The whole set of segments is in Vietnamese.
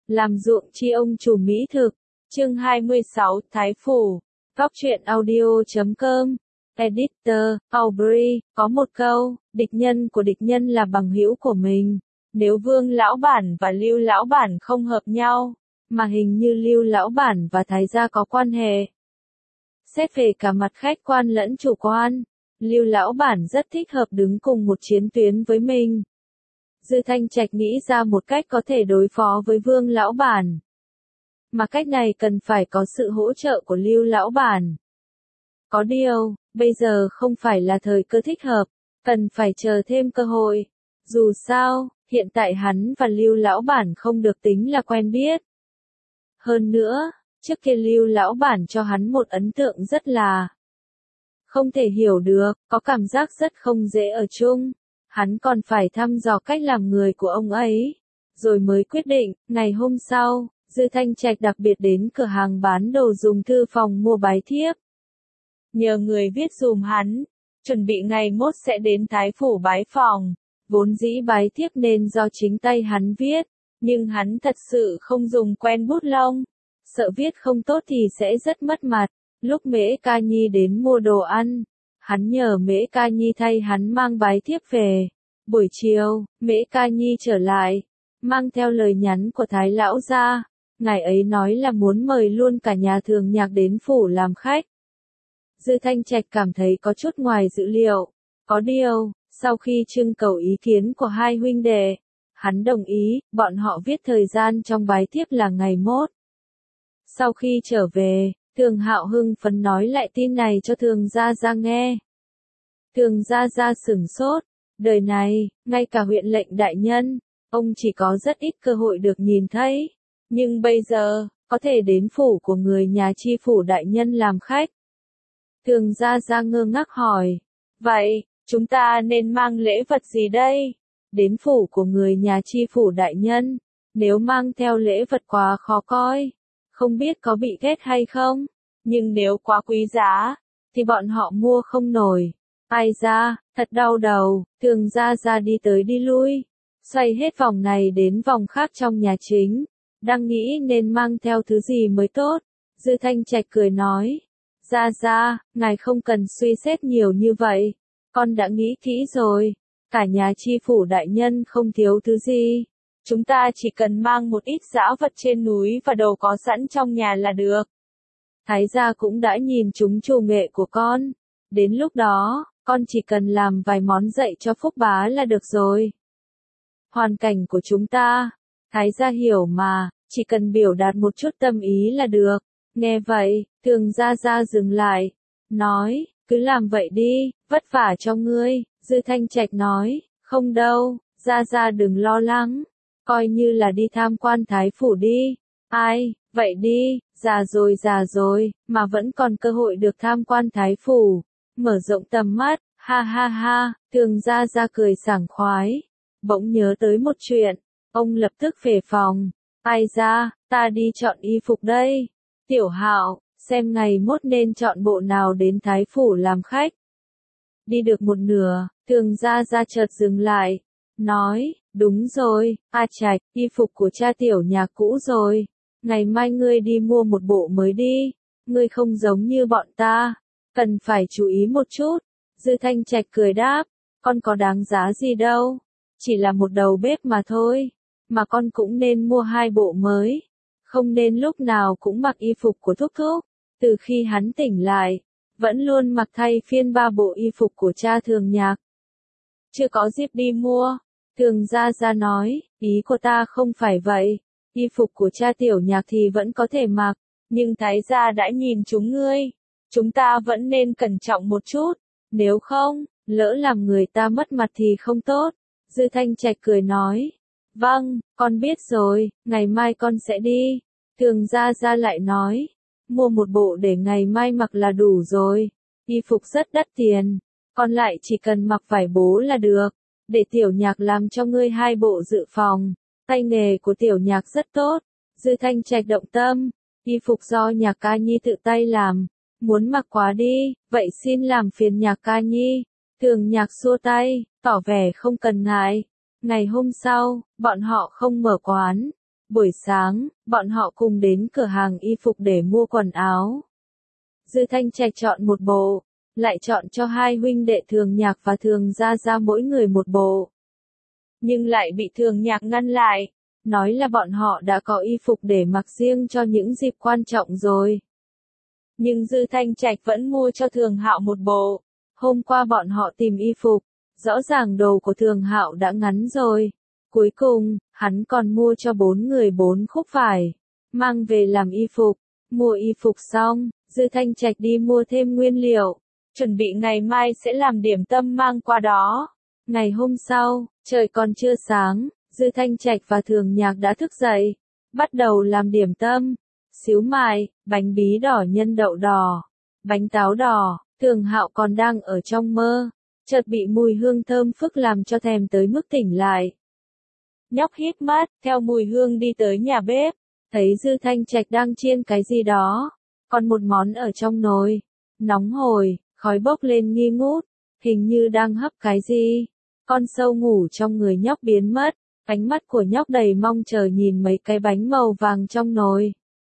làm ruộng chi ông chủ mỹ thực. Chương 26, Thái Phủ. Góc truyện audio.com. Editor, Aubrey, có một câu, địch nhân của địch nhân là bằng hữu của mình. Nếu Vương lão bản và Lưu lão bản không hợp nhau, mà hình như Lưu lão bản và Thái gia có quan hệ. Xét về cả mặt khách quan lẫn chủ quan, Lưu lão bản rất thích hợp đứng cùng một chiến tuyến với mình. Dư Thanh Trạch nghĩ ra một cách có thể đối phó với Vương lão bản. Mà cách này cần phải có sự hỗ trợ của Lưu lão bản. Có điều, bây giờ không phải là thời cơ thích hợp, cần phải chờ thêm cơ hội. Dù sao, hiện tại hắn và Lưu lão bản không được tính là quen biết. Hơn nữa, trước kia Lưu lão bản cho hắn một ấn tượng rất là không thể hiểu được, có cảm giác rất không dễ ở chung. Hắn còn phải thăm dò cách làm người của ông ấy, rồi mới quyết định. Ngày hôm sau, Dư Thanh Trạch đặc biệt đến cửa hàng bán đồ dùng thư phòng mua bái thiếp. Nhờ người viết dùm hắn, chuẩn bị ngày mốt sẽ đến Thái Phủ bái phòng. Vốn dĩ bái thiếp nên do chính tay hắn viết, nhưng hắn thật sự không dùng quen bút lông, sợ viết không tốt thì sẽ rất mất mặt. Lúc Mễ Ca Nhi đến mua đồ ăn, hắn nhờ Mễ Ca Nhi thay hắn mang bái thiếp về. Buổi chiều, Mễ Ca Nhi trở lại, mang theo lời nhắn của Thái lão gia. Ngài ấy nói là muốn mời luôn cả nhà Thường Nhạc đến phủ làm khách. Dư Thanh Trạch cảm thấy có chút ngoài dự liệu. Có điều, sau khi trưng cầu ý kiến của hai huynh đệ, hắn đồng ý, bọn họ viết thời gian trong bái thiếp là ngày mốt. Sau khi trở về, Thường Hạo hưng phấn nói lại tin này cho Thường Gia Gia nghe. Thường Gia Gia sửng sốt, đời này, ngay cả huyện lệnh đại nhân, ông chỉ có rất ít cơ hội được nhìn thấy. Nhưng bây giờ, có thể đến phủ của người nhà chi phủ đại nhân làm khách. Thường Gia Gia ngơ ngác hỏi, vậy, chúng ta nên mang lễ vật gì đây? Đến phủ của người nhà chi phủ đại nhân, nếu mang theo lễ vật quá khó coi, không biết có bị ghét hay không? Nhưng nếu quá quý giá, thì bọn họ mua không nổi. Ai ra, thật đau đầu. Thường Gia Gia đi tới đi lui, xoay hết vòng này đến vòng khác trong nhà chính, đang nghĩ nên mang theo thứ gì mới tốt. Dư Thanh Trạch cười nói, Gia Gia, ngài không cần suy xét nhiều như vậy, con đã nghĩ kỹ rồi, cả nhà chi phủ đại nhân không thiếu thứ gì. Chúng ta chỉ cần mang một ít dã vật trên núi và đồ có sẵn trong nhà là được. Thái gia cũng đã nhìn trúng trù nghệ của con. Đến lúc đó, con chỉ cần làm vài món dạy cho Phúc Bá là được rồi. Hoàn cảnh của chúng ta, Thái gia hiểu mà, chỉ cần biểu đạt một chút tâm ý là được. Nghe vậy, Thường Gia Gia dừng lại, nói, cứ làm vậy đi, vất vả cho ngươi. Dư Thanh Trạch nói, không đâu, Gia Gia đừng lo lắng. Coi như là đi tham quan Thái Phủ đi. Ai, vậy đi, già rồi, mà vẫn còn cơ hội được tham quan Thái Phủ. Mở rộng tầm mắt, ha ha ha, Thường Gia Gia cười sảng khoái. Bỗng nhớ tới một chuyện, ông lập tức về phòng. Ai ra, ta đi chọn y phục đây. Tiểu Hạo, xem ngày mốt nên chọn bộ nào đến Thái Phủ làm khách. Đi được một nửa, Thường Gia Gia chợt dừng lại, nói, đúng rồi, A Trạch, y phục của cha Tiểu Nhạc cũ rồi. Ngày mai ngươi đi mua một bộ mới đi, ngươi không giống như bọn ta, cần phải chú ý một chút. Dư Thanh Trạch cười đáp, con có đáng giá gì đâu, chỉ là một đầu bếp mà thôi, mà con cũng nên mua hai bộ mới, không nên lúc nào cũng mặc y phục của thúc thúc. Từ khi hắn tỉnh lại, vẫn luôn mặc thay phiên ba bộ y phục của cha Thường Nhạc. Chưa có dịp đi mua. Thường Gia Gia nói, ý của ta không phải vậy, y phục của cha Tiểu Nhạc thì vẫn có thể mặc, nhưng Thái gia đã nhìn chúng ngươi, chúng ta vẫn nên cẩn trọng một chút, nếu không, lỡ làm người ta mất mặt thì không tốt. Dư Thanh Trạch cười nói, vâng, con biết rồi, ngày mai con sẽ đi. Thường Gia Gia lại nói, mua một bộ để ngày mai mặc là đủ rồi, y phục rất đắt tiền, còn lại chỉ cần mặc vải bố là được. Để Tiểu Nhạc làm cho ngươi hai bộ dự phòng, tay nghề của Tiểu Nhạc rất tốt. Dư Thanh Trạch động tâm, y phục do Nhạc Ca Nhi tự tay làm, muốn mặc quá đi, vậy xin làm phiền Nhạc Ca Nhi. Thường Nhạc xua tay, tỏ vẻ không cần ngại. Ngày hôm sau, bọn họ không mở quán, Buổi sáng, bọn họ cùng đến cửa hàng y phục để mua quần áo. Dư Thanh Trạch chọn một bộ, lại chọn cho hai huynh đệ Thường Nhạc và Thường Gia Gia mỗi người một bộ. Nhưng lại bị Thường Nhạc ngăn lại, nói là bọn họ đã có y phục để mặc riêng cho những dịp quan trọng rồi. Nhưng Dư Thanh Trạch vẫn mua cho Thường Hạo một bộ. Hôm qua bọn họ tìm y phục, rõ ràng đồ của Thường Hạo đã ngắn rồi. Cuối cùng, hắn còn mua cho 4 người 4 khúc vải, mang về làm y phục. Mua y phục xong, Dư Thanh Trạch đi mua thêm nguyên liệu, chuẩn bị ngày mai sẽ làm điểm tâm mang qua đó. Ngày hôm sau, trời còn chưa sáng, Dư Thanh Trạch và Thường Nhạc đã thức dậy, bắt đầu làm điểm tâm, xíu mại, bánh bí đỏ nhân đậu đỏ, bánh táo đỏ. Thường Hạo còn đang ở trong mơ, chợt bị mùi hương thơm phức làm cho thèm tới mức tỉnh lại. Nhóc hít mắt, theo mùi hương đi tới nhà bếp, thấy Dư Thanh Trạch đang chiên cái gì đó, còn một món ở trong nồi, nóng hổi, khói bốc lên nghi ngút, hình như đang hấp cái gì. Con sâu ngủ trong người nhóc biến mất, ánh mắt của nhóc đầy mong chờ nhìn mấy cái bánh màu vàng trong nồi.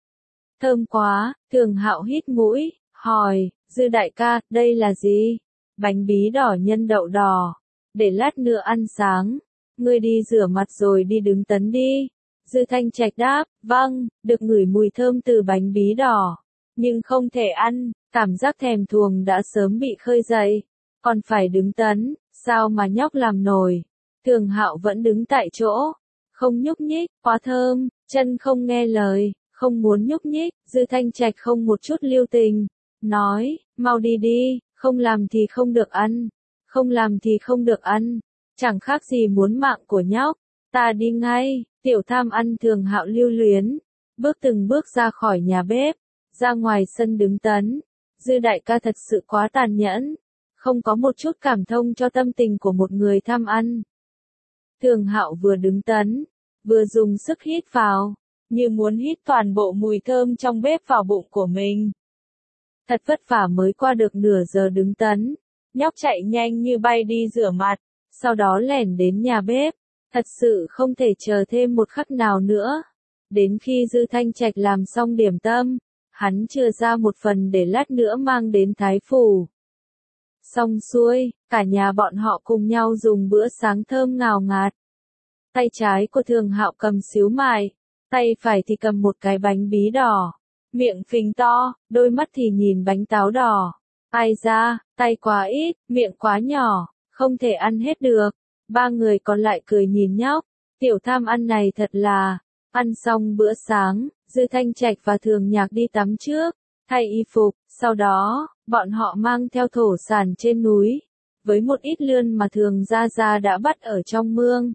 Thơm quá, Thường Hạo hít mũi, hỏi, Dư đại ca, đây là gì? Bánh bí đỏ nhân đậu đỏ, để lát nữa ăn sáng. Ngươi đi rửa mặt rồi đi đứng tấn đi. Dư Thanh Trạch đáp, vâng, được ngửi mùi thơm từ bánh bí đỏ, nhưng không thể ăn, cảm giác thèm thuồng đã sớm bị khơi dậy, còn phải đứng tấn, sao mà nhóc làm nổi. Thường Hạo vẫn đứng tại chỗ, không nhúc nhích, quá thơm, chân không nghe lời, không muốn nhúc nhích. Dư Thanh Trạch không một chút lưu tình, nói, mau đi đi, không làm thì không được ăn, không làm thì không được ăn, chẳng khác gì muốn mạng của nhóc. Ta đi ngay. Tiểu tham ăn. Thường Hạo lưu luyến, bước từng bước ra khỏi nhà bếp, ra ngoài sân đứng tấn. Dư đại ca thật sự quá tàn nhẫn, không có một chút cảm thông cho tâm tình của một người tham ăn. Thường Hạo vừa đứng tấn, vừa dùng sức hít vào, như muốn hít toàn bộ mùi thơm trong bếp vào bụng của mình. Thật vất vả mới qua được nửa giờ đứng tấn, nhóc chạy nhanh như bay đi rửa mặt, sau đó lẻn đến nhà bếp, thật sự không thể chờ thêm một khắc nào nữa. Đến khi Dư Thanh Trạch làm xong điểm tâm, hắn chừa ra một phần để lát nữa mang đến Thái Phủ. Xong xuôi, cả nhà bọn họ cùng nhau dùng bữa sáng thơm ngào ngạt. Tay trái của Thường Hạo cầm xíu mại, tay phải thì cầm một cái bánh bí đỏ, miệng phình to, đôi mắt thì nhìn bánh táo đỏ. Ai ra, tay quá ít, miệng quá nhỏ, không thể ăn hết được. Ba người còn lại cười nhìn nhóc, tiểu tham ăn này thật là. Ăn xong bữa sáng, Dư Thanh Trạch và Thường Nhạc đi tắm trước, thay y phục, sau đó, bọn họ mang theo thổ sản trên núi, với một ít lươn mà Thường Gia Gia đã bắt ở trong mương.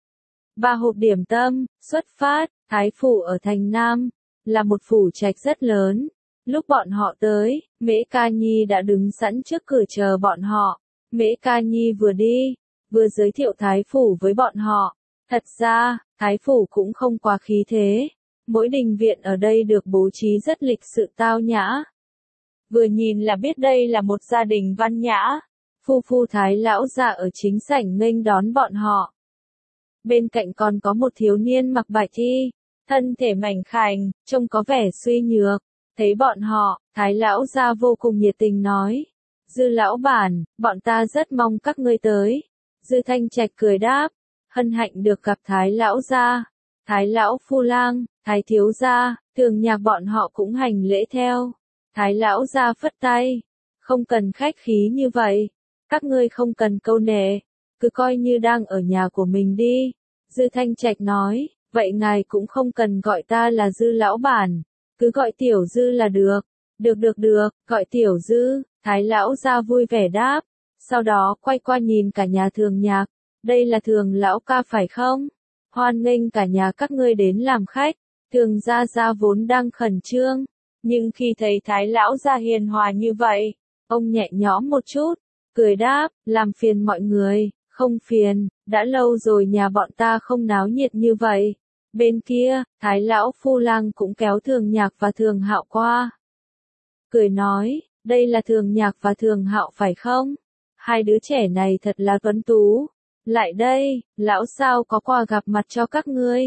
3 hộp điểm tâm, xuất phát. Thái Phủ ở thành Nam, là một phủ trạch rất lớn. Lúc bọn họ tới, Mễ Ca Nhi đã đứng sẵn trước cửa chờ bọn họ. Mễ Ca Nhi vừa đi, vừa giới thiệu Thái Phủ với bọn họ. Thật ra, Thái Phủ cũng không quá khí thế. Mỗi đình viện ở đây được bố trí rất lịch sự tao nhã. Vừa nhìn là biết đây là một gia đình văn nhã. Phu Thái lão già ở chính sảnh nghênh đón bọn họ. Bên cạnh còn có một thiếu niên mặc bạch y, thân thể mảnh khảnh, trông có vẻ suy nhược. Thấy bọn họ, Thái lão gia vô cùng nhiệt tình nói. Dư lão bản, bọn ta rất mong các ngươi tới. Dư Thanh Trạch cười đáp, hân hạnh được gặp Thái lão gia. Thái lão phu lang, Thái thiếu gia, Thường Nhạc bọn họ cũng hành lễ theo. Thái lão gia phất tay, không cần khách khí như vậy, các ngươi không cần câu nệ, cứ coi như đang ở nhà của mình đi. Dư Thanh Trạch nói, vậy ngài cũng không cần gọi ta là Dư lão bản, cứ gọi tiểu Dư là được. Được, gọi tiểu Dư. Thái lão gia vui vẻ đáp, sau đó quay qua nhìn cả nhà Thường Nhạc, đây là Thường lão ca phải không? Hoan nghênh cả nhà các ngươi đến làm khách. Thường Gia Gia vốn đang khẩn trương, nhưng khi thấy Thái lão gia hiền hòa như vậy, ông nhẹ nhõm một chút, cười đáp, làm phiền mọi người. Không phiền, đã lâu rồi nhà bọn ta không náo nhiệt như vậy. Bên kia, Thái lão phu lang cũng kéo Thường Nhạc và Thường Hạo qua. Cười nói, đây là Thường Nhạc và Thường Hạo phải không? Hai đứa trẻ này thật là tuấn tú. Lại đây, lão sao có quà gặp mặt cho các ngươi.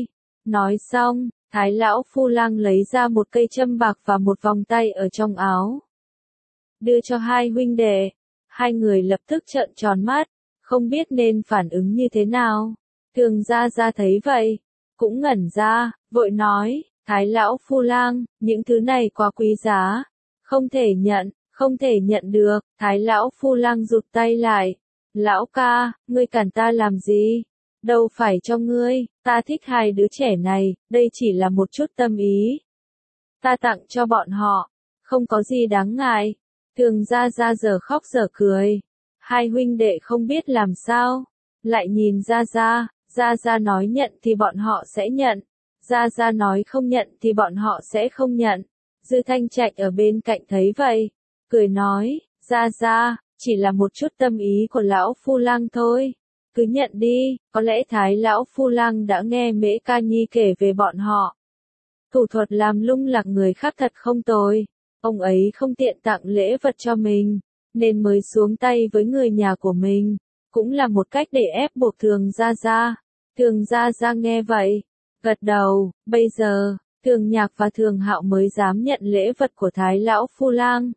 Nói xong, Thái lão phu lang lấy ra một cây châm bạc và một vòng tay ở trong áo. Đưa cho hai huynh đệ. Hai người lập tức trợn tròn mắt, không biết nên phản ứng như thế nào. Thường gia gia thấy vậy, cũng ngẩn ra, vội nói, Thái lão phu lang, những thứ này quá quý giá. Không thể nhận được. Thái lão phu lang rụt tay lại. Lão ca, ngươi cản ta làm gì? Đâu phải cho ngươi, ta thích hai đứa trẻ này, đây chỉ là một chút tâm ý. Ta tặng cho bọn họ, không có gì đáng ngại. Thường gia gia giờ khóc giờ cười. Hai huynh đệ không biết làm sao. Lại nhìn Gia Gia nói nhận thì bọn họ sẽ nhận. Gia Gia nói không nhận thì bọn họ sẽ không nhận. Dư Thanh Trạch ở bên cạnh thấy vậy, cười nói, Gia Gia, chỉ là một chút tâm ý của lão phu lang thôi. Cứ nhận đi, có lẽ Thái lão phu lang đã nghe Mễ Ca Nhi kể về bọn họ. Thủ thuật làm lung lạc người khác thật không tồi. Ông ấy không tiện tặng lễ vật cho mình, nên mới xuống tay với người nhà của mình. Cũng là một cách để ép buộc Thường Gia Gia. Thường Gia Gia nghe vậy, gật đầu, bây giờ, Thường Nhạc và Thường Hạo mới dám nhận lễ vật của Thái lão phu lang.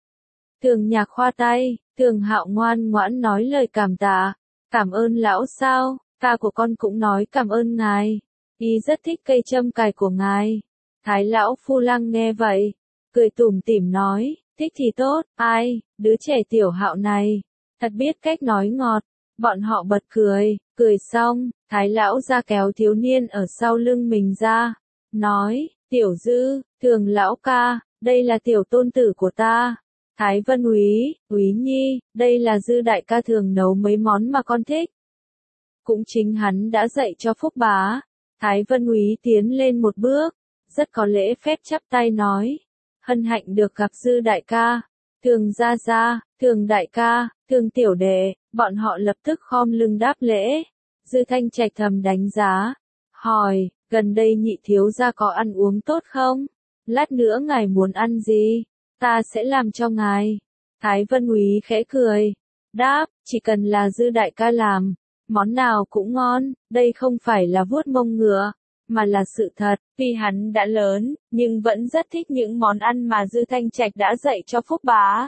Thường Nhạc khoa tay, Thường Hạo ngoan ngoãn nói lời cảm tạ. Cảm ơn lão sao, ca của con cũng nói cảm ơn ngài. Y rất thích cây châm cài của ngài. Thái lão phu lang nghe vậy, cười tủm tỉm nói, thích thì tốt, ai, đứa trẻ tiểu Hạo này, thật biết cách nói ngọt. Bọn họ bật cười, cười xong, Thái lão ra kéo thiếu niên ở sau lưng mình ra, nói, tiểu Dư, Thường lão ca, đây là tiểu tôn tử của ta. Thái Vân Úy Nhi, đây là Dư đại ca thường nấu mấy món mà con thích. Cũng chính hắn đã dạy cho Phúc Bá. Thái Vân Úy tiến lên một bước, rất có lễ phép chắp tay nói, hân hạnh được gặp Dư đại ca. Thường gia gia, Thường đại ca, Thường tiểu đệ, bọn họ lập tức khom lưng đáp lễ. Dư Thanh Trạch thầm đánh giá, hỏi, gần đây nhị thiếu gia có ăn uống tốt không? Lát nữa ngài muốn ăn gì? Ta sẽ làm cho ngài. Thái Vân Úy khẽ cười, đáp, chỉ cần là Dư đại ca làm, món nào cũng ngon, đây không phải là vuốt mông ngựa, mà là sự thật. Tuy hắn đã lớn, nhưng vẫn rất thích những món ăn mà Dư Thanh Trạch đã dạy cho Phúc Bá.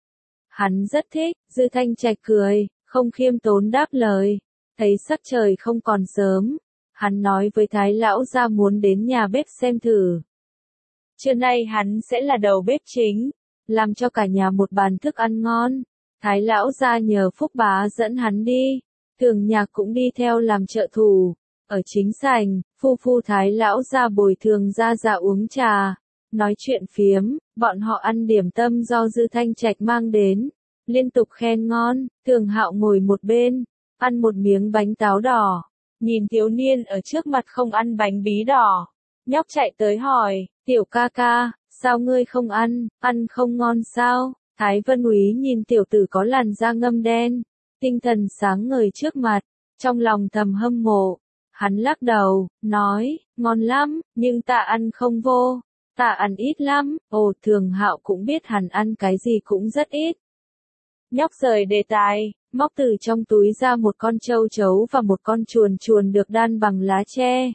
Hắn rất thích. Dư Thanh Trạch cười, không khiêm tốn đáp lời. Thấy sắc trời không còn sớm, hắn nói với Thái lão gia muốn đến nhà bếp xem thử. Trưa nay hắn sẽ là đầu bếp chính, làm cho cả nhà một bàn thức ăn ngon. Thái lão gia nhờ Phúc Bá dẫn hắn đi. Thường Nhạc cũng đi theo làm trợ thủ. Ở chính sảnh, phu Thái lão gia bồi Thường gia gia uống trà, nói chuyện phiếm. Bọn họ ăn điểm tâm do Dư Thanh Trạch mang đến, liên tục khen ngon. Thường Hạo ngồi một bên, ăn một miếng bánh táo đỏ, nhìn thiếu niên ở trước mặt không ăn bánh bí đỏ. Nhóc chạy tới hỏi, tiểu ca ca, sao ngươi không ăn không ngon sao? Thái Vân Úy nhìn tiểu tử có làn da ngâm đen, tinh thần sáng ngời trước mặt, trong lòng thầm hâm mộ. Hắn lắc đầu, nói, ngon lắm, nhưng ta ăn không vô, ta ăn ít lắm. Ồ, Thường Hạo cũng biết hắn ăn cái gì cũng rất ít. Nhóc rời đề tài, móc từ trong túi ra một con châu chấu và một con chuồn chuồn được đan bằng lá tre.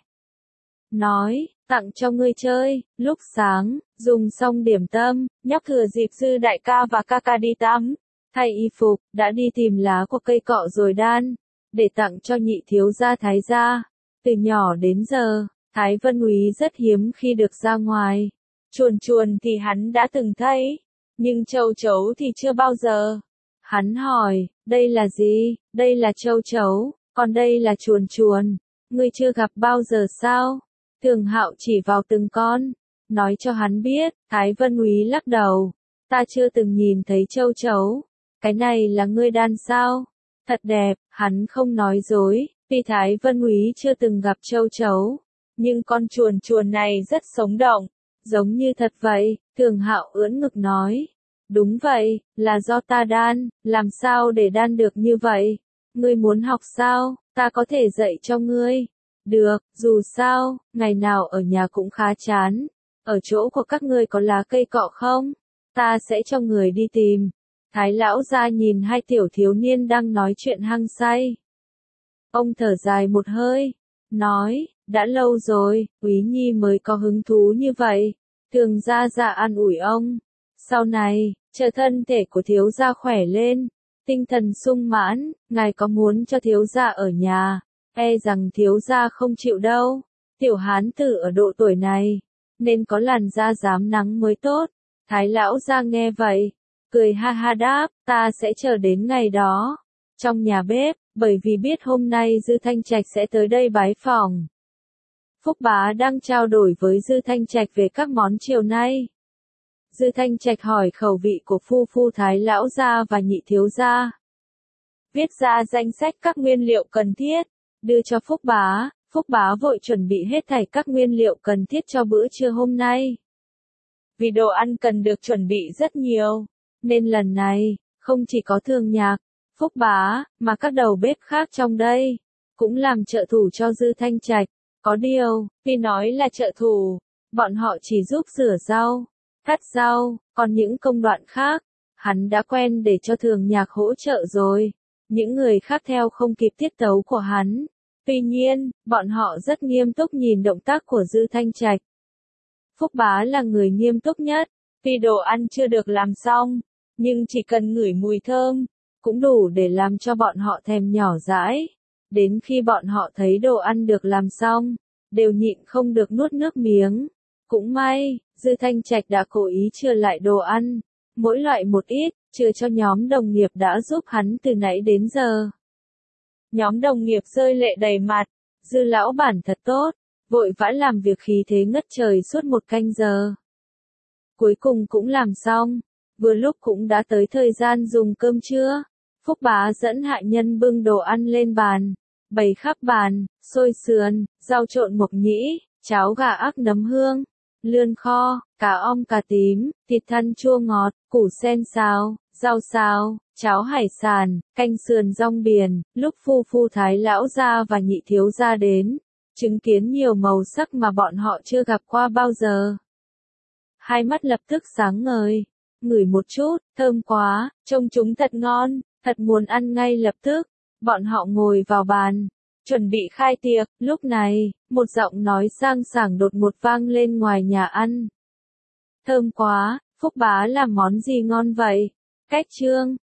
Nói, tặng cho ngươi chơi. Lúc sáng, dùng xong điểm tâm, nhóc thừa dịp Dư đại ca và ca ca đi tắm, thay y phục, đã đi tìm lá của cây cọ rồi đan, để tặng cho nhị thiếu gia Thái gia. Từ nhỏ đến giờ, Thái Vân Úy rất hiếm khi được ra ngoài. Chuồn chuồn thì hắn đã từng thấy, nhưng châu chấu thì chưa bao giờ. Hắn hỏi, đây là gì? Đây là châu chấu, còn đây là chuồn chuồn. Ngươi chưa gặp bao giờ sao? Thường Hạo chỉ vào từng con, nói cho hắn biết. Thái Vân Úy lắc đầu, ta chưa từng nhìn thấy châu chấu. Cái này là ngươi đan sao? Thật đẹp. Hắn không nói dối, vì Thái Vân Úy chưa từng gặp châu chấu, nhưng con chuồn chuồn này rất sống động, giống như thật vậy. Thường Hạo ưỡn ngực nói, đúng vậy, là do ta đan, làm sao để đan được như vậy? Ngươi muốn học sao? Ta có thể dạy cho ngươi. Được, dù sao, ngày nào ở nhà cũng khá chán. Ở chỗ của các ngươi có lá cây cọ không? Ta sẽ cho người đi tìm. Thái lão gia nhìn hai tiểu thiếu niên đang nói chuyện hăng say. Ông thở dài một hơi, nói, Đã lâu rồi, Úy Nhi mới có hứng thú như vậy. Thường gia gia an ủi ông. Sau này, chờ thân thể của thiếu gia khỏe lên, tinh thần sung mãn, ngài có muốn cho thiếu gia ở nhà, e rằng thiếu gia không chịu đâu. Tiểu hán tử ở độ tuổi này, nên có làn da rám nắng mới tốt. Thái lão gia nghe vậy, cười ha ha đáp, ta sẽ chờ đến ngày đó. Trong nhà bếp, bởi vì biết hôm nay Dư Thanh Trạch sẽ tới đây bái phỏng. Phúc Bá đang trao đổi với Dư Thanh Trạch về các món chiều nay. Dư Thanh Trạch hỏi khẩu vị của phu Thái lão gia và nhị thiếu gia. Viết ra danh sách các nguyên liệu cần thiết, đưa cho Phúc Bá. Phúc Bá vội chuẩn bị hết thảy các nguyên liệu cần thiết cho bữa trưa hôm nay. Vì đồ ăn cần được chuẩn bị rất nhiều, nên lần này, không chỉ có Thường Nhạc, Phúc Bá, mà các đầu bếp khác trong đây, cũng làm trợ thủ cho Dư Thanh Trạch. Có điều, tuy nói là trợ thủ, bọn họ chỉ giúp rửa rau, cắt rau, còn những công đoạn khác, hắn đã quen để cho Thường Nhạc hỗ trợ rồi. Những người khác theo không kịp tiết tấu của hắn. Tuy nhiên, bọn họ rất nghiêm túc nhìn động tác của Dư Thanh Trạch. Phúc Bá là người nghiêm túc nhất, tuy đồ ăn chưa được làm xong, nhưng chỉ cần ngửi mùi thơm, cũng đủ để làm cho bọn họ thèm nhỏ dãi. Đến khi bọn họ thấy đồ ăn được làm xong, đều nhịn không được nuốt nước miếng. Cũng may, Dư Thanh Trạch đã cố ý chừa lại đồ ăn, mỗi loại một ít, chừa cho nhóm đồng nghiệp đã giúp hắn từ nãy đến giờ. Nhóm đồng nghiệp rơi lệ đầy mặt, Dư lão bản thật tốt, vội vã làm việc khí thế ngất trời suốt 1 canh giờ. Cuối cùng cũng làm xong, vừa lúc cũng đã tới thời gian dùng cơm trưa. Phúc Bá dẫn hạ nhân bưng đồ ăn lên bàn, bày khắp bàn, xôi sườn, rau trộn mộc nhĩ, cháo gà ác nấm hương, lươn kho, cá ong cà tím, thịt thăn chua ngọt, củ sen xào, rau xào, cháo hải sản, canh sườn rong biển. Lúc phu Thái lão gia và nhị thiếu gia đến, chứng kiến nhiều màu sắc mà bọn họ chưa gặp qua bao giờ. Hai mắt lập tức sáng ngời, ngửi một chút, thơm quá, trông chúng thật ngon, thật muốn ăn ngay lập tức. Bọn họ ngồi vào bàn, chuẩn bị khai tiệc. Lúc này, một giọng nói sang sảng đột ngột vang lên ngoài nhà ăn. Thơm quá, Phúc Bá làm món gì ngon vậy? Cách trương,